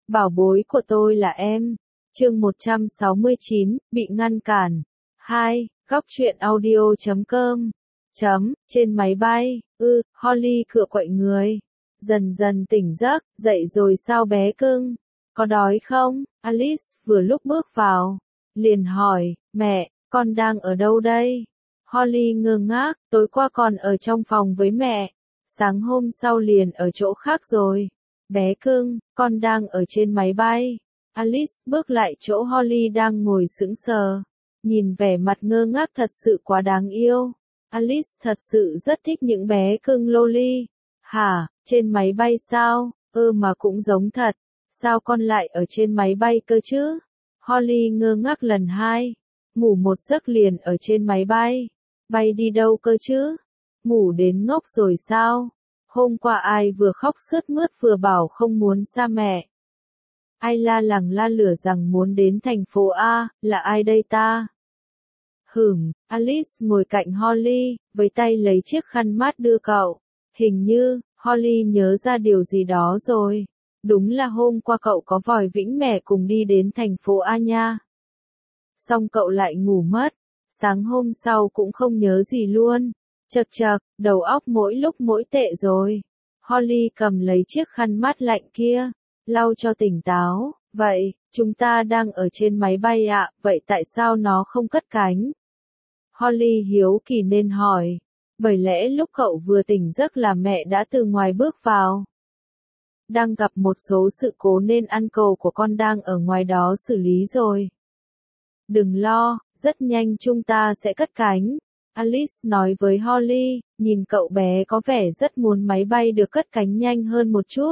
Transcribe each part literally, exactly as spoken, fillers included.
Bảo bối của tôi là em. Chương một trăm sáu mươi chín, bị ngăn cản. hai. Góc truyện audio chấm com. Chấm, trên máy bay, ư, Holly cựa quậy người. Dần dần tỉnh giấc, dậy rồi sao bé cưng? Có đói không? Alice vừa lúc bước vào. Liền hỏi, mẹ, con đang ở đâu đây? Holly ngơ ngác, tối qua còn ở trong phòng với mẹ. Sáng hôm sau liền ở chỗ khác rồi. Bé cưng, con đang ở trên máy bay. Alice bước lại chỗ Holly đang ngồi sững sờ. Nhìn vẻ mặt ngơ ngác thật sự quá đáng yêu. Alice thật sự rất thích những bé cưng loli. Hả, trên máy bay sao? Ơ mà cũng giống thật. Sao con lại ở trên máy bay cơ chứ? Holly ngơ ngác lần hai. Ngủ một giấc liền ở trên máy bay. Bay đi đâu cơ chứ? Ngủ đến ngốc rồi sao? Hôm qua ai vừa khóc sướt mướt vừa bảo không muốn xa mẹ. Ai la lằng la lửa rằng muốn đến thành phố A, là ai đây ta? Hửm, Alice ngồi cạnh Holly, với tay lấy chiếc khăn mát đưa cậu. Hình như, Holly nhớ ra điều gì đó rồi. Đúng là hôm qua cậu có vòi vĩnh mẻ cùng đi đến thành phố A nha. Xong cậu lại ngủ mất. Sáng hôm sau cũng không nhớ gì luôn. Chật chật, đầu óc mỗi lúc mỗi tệ rồi. Holly cầm lấy chiếc khăn mát lạnh kia, lau cho tỉnh táo. Vậy, chúng ta đang ở trên máy bay ạ, vậy tại sao nó không cất cánh? Holly hiếu kỳ nên hỏi. Bởi lẽ lúc cậu vừa tỉnh giấc là mẹ đã từ ngoài bước vào. Đang gặp một số sự cố nên ăn cầu của con đang ở ngoài đó xử lý rồi. Đừng lo, rất nhanh chúng ta sẽ cất cánh. Alice nói với Holly, nhìn cậu bé có vẻ rất muốn máy bay được cất cánh nhanh hơn một chút.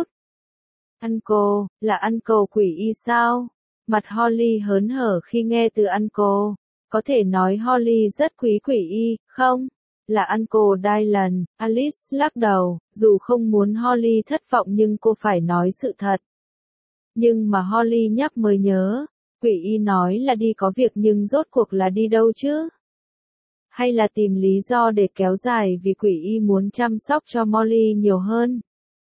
Uncle, là Uncle quỷ y sao? Mặt Holly hớn hở khi nghe từ Uncle. Có thể nói Holly rất quý quỷ y, không? Là Uncle Dylan. Alice lắc đầu, dù không muốn Holly thất vọng nhưng cô phải nói sự thật. Nhưng mà Holly nhắc mới nhớ, quỷ y nói là đi có việc nhưng rốt cuộc là đi đâu chứ? Hay là tìm lý do để kéo dài vì quỷ y muốn chăm sóc cho Molly nhiều hơn?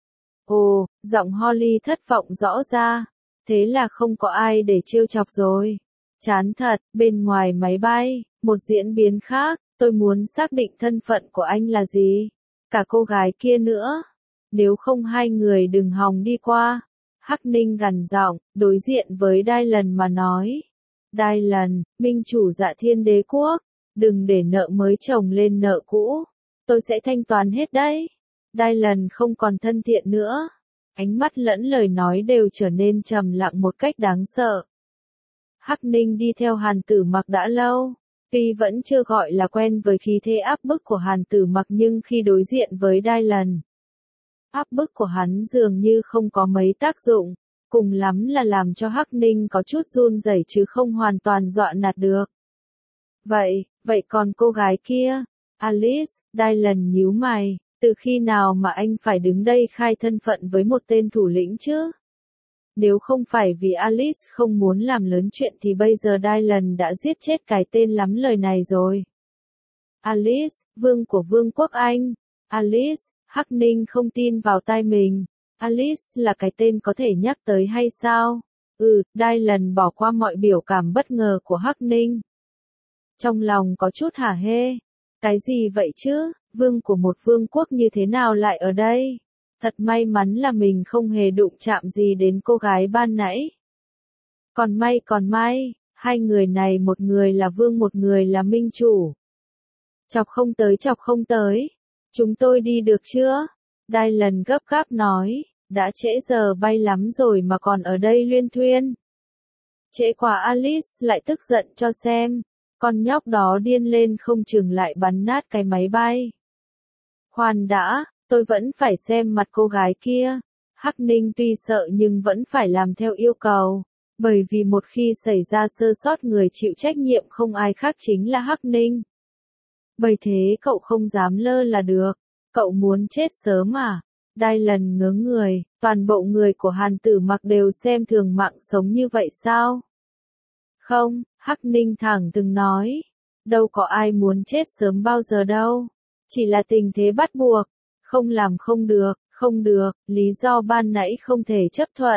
Ồ, giọng Holly thất vọng rõ ra. Thế là không có ai để trêu chọc rồi. Chán thật, bên ngoài máy bay, một diễn biến khác, tôi muốn xác định thân phận của anh là gì. Cả cô gái kia nữa. Nếu không hai người đừng hòng đi qua. Hắc Ninh gằn giọng, đối diện với Dylan mà nói. Dylan, minh chủ Dạ Thiên Đế Quốc. Đừng để nợ mới chồng lên nợ cũ. Tôi sẽ thanh toán hết đấy. Dylan không còn thân thiện nữa. Ánh mắt lẫn lời nói đều trở nên trầm lặng một cách đáng sợ. Hắc Ninh đi theo Hàn Tử Mặc đã lâu. Tuy vẫn chưa gọi là quen với khí thế áp bức của Hàn Tử Mặc nhưng khi đối diện với Dylan, áp bức của hắn dường như không có mấy tác dụng. Cùng lắm là làm cho Hắc Ninh có chút run rẩy chứ không hoàn toàn dọa nạt được. Vậy, vậy còn cô gái kia? Alice, Dylan nhíu mày, từ khi nào mà anh phải đứng đây khai thân phận với một tên thủ lĩnh chứ? Nếu không phải vì Alice không muốn làm lớn chuyện thì bây giờ Dylan đã giết chết cái tên lắm lời này rồi. Alice, vương của vương quốc Anh. Alice, Hắc Ninh không tin vào tai mình. Alice là cái tên có thể nhắc tới hay sao? Ừ, Dylan bỏ qua mọi biểu cảm bất ngờ của Hắc Ninh. Trong lòng có chút hả hê. Cái gì vậy chứ, vương của một vương quốc như thế nào lại ở đây? Thật may mắn là mình không hề đụng chạm gì đến cô gái ban nãy. Còn may còn may, hai người này một người là vương một người là minh chủ. Chọc không tới chọc không tới. Chúng tôi đi được chưa? Dylan gấp gáp nói, đã trễ giờ bay lắm rồi mà còn ở đây luyên thuyên. Trễ quá. Alice lại tức giận cho xem. Con nhóc đó điên lên không chừng lại bắn nát cái máy bay. Khoan đã, tôi vẫn phải xem mặt cô gái kia. Hắc Ninh tuy sợ nhưng vẫn phải làm theo yêu cầu. Bởi vì một khi xảy ra sơ sót người chịu trách nhiệm không ai khác chính là Hắc Ninh. Bởi thế cậu không dám lơ là được. Cậu muốn chết sớm à? Dylan ngớ người, toàn bộ người của Hàn Tử Mặc đều xem thường mạng sống như vậy sao? Không, Hắc Ninh thẳng từng nói. Đâu có ai muốn chết sớm bao giờ đâu. Chỉ là tình thế bắt buộc. Không làm không được, không được, lý do ban nãy không thể chấp thuận.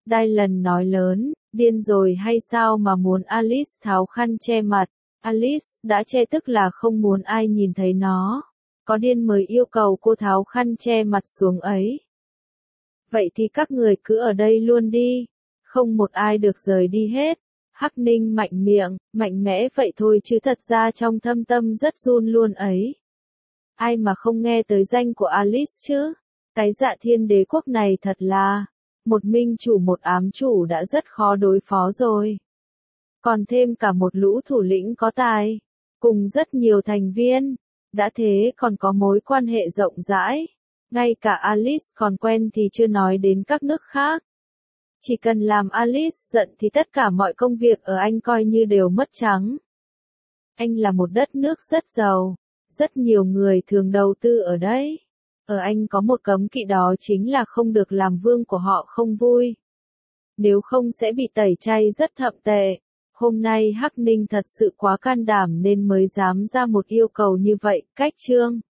Dylan nói lớn, điên rồi hay sao mà muốn Alice tháo khăn che mặt. Alice đã che tức là không muốn ai nhìn thấy nó. Có điên mới yêu cầu cô tháo khăn che mặt xuống ấy. Vậy thì các người cứ ở đây luôn đi. Không một ai được rời đi hết. Hắc Ninh mạnh miệng, mạnh mẽ vậy thôi chứ thật ra trong thâm tâm rất run luôn ấy. Ai mà không nghe tới danh của Alice chứ? Cái Dạ Thiên Đế quốc này thật là, một minh chủ một ám chủ đã rất khó đối phó rồi. Còn thêm cả một lũ thủ lĩnh có tài, cùng rất nhiều thành viên, đã thế còn có mối quan hệ rộng rãi. Ngay cả Alice còn quen thì chưa nói đến các nước khác. Chỉ cần làm Alice giận thì tất cả mọi công việc ở Anh coi như đều mất trắng. Anh là một đất nước rất giàu, rất nhiều người thường đầu tư ở đây. Ở Anh có một cấm kỵ đó chính là không được làm vương của họ không vui. Nếu không sẽ bị tẩy chay rất thậm tệ. Hôm nay Hắc Ninh thật sự quá can đảm nên mới dám ra một yêu cầu như vậy, cách chương.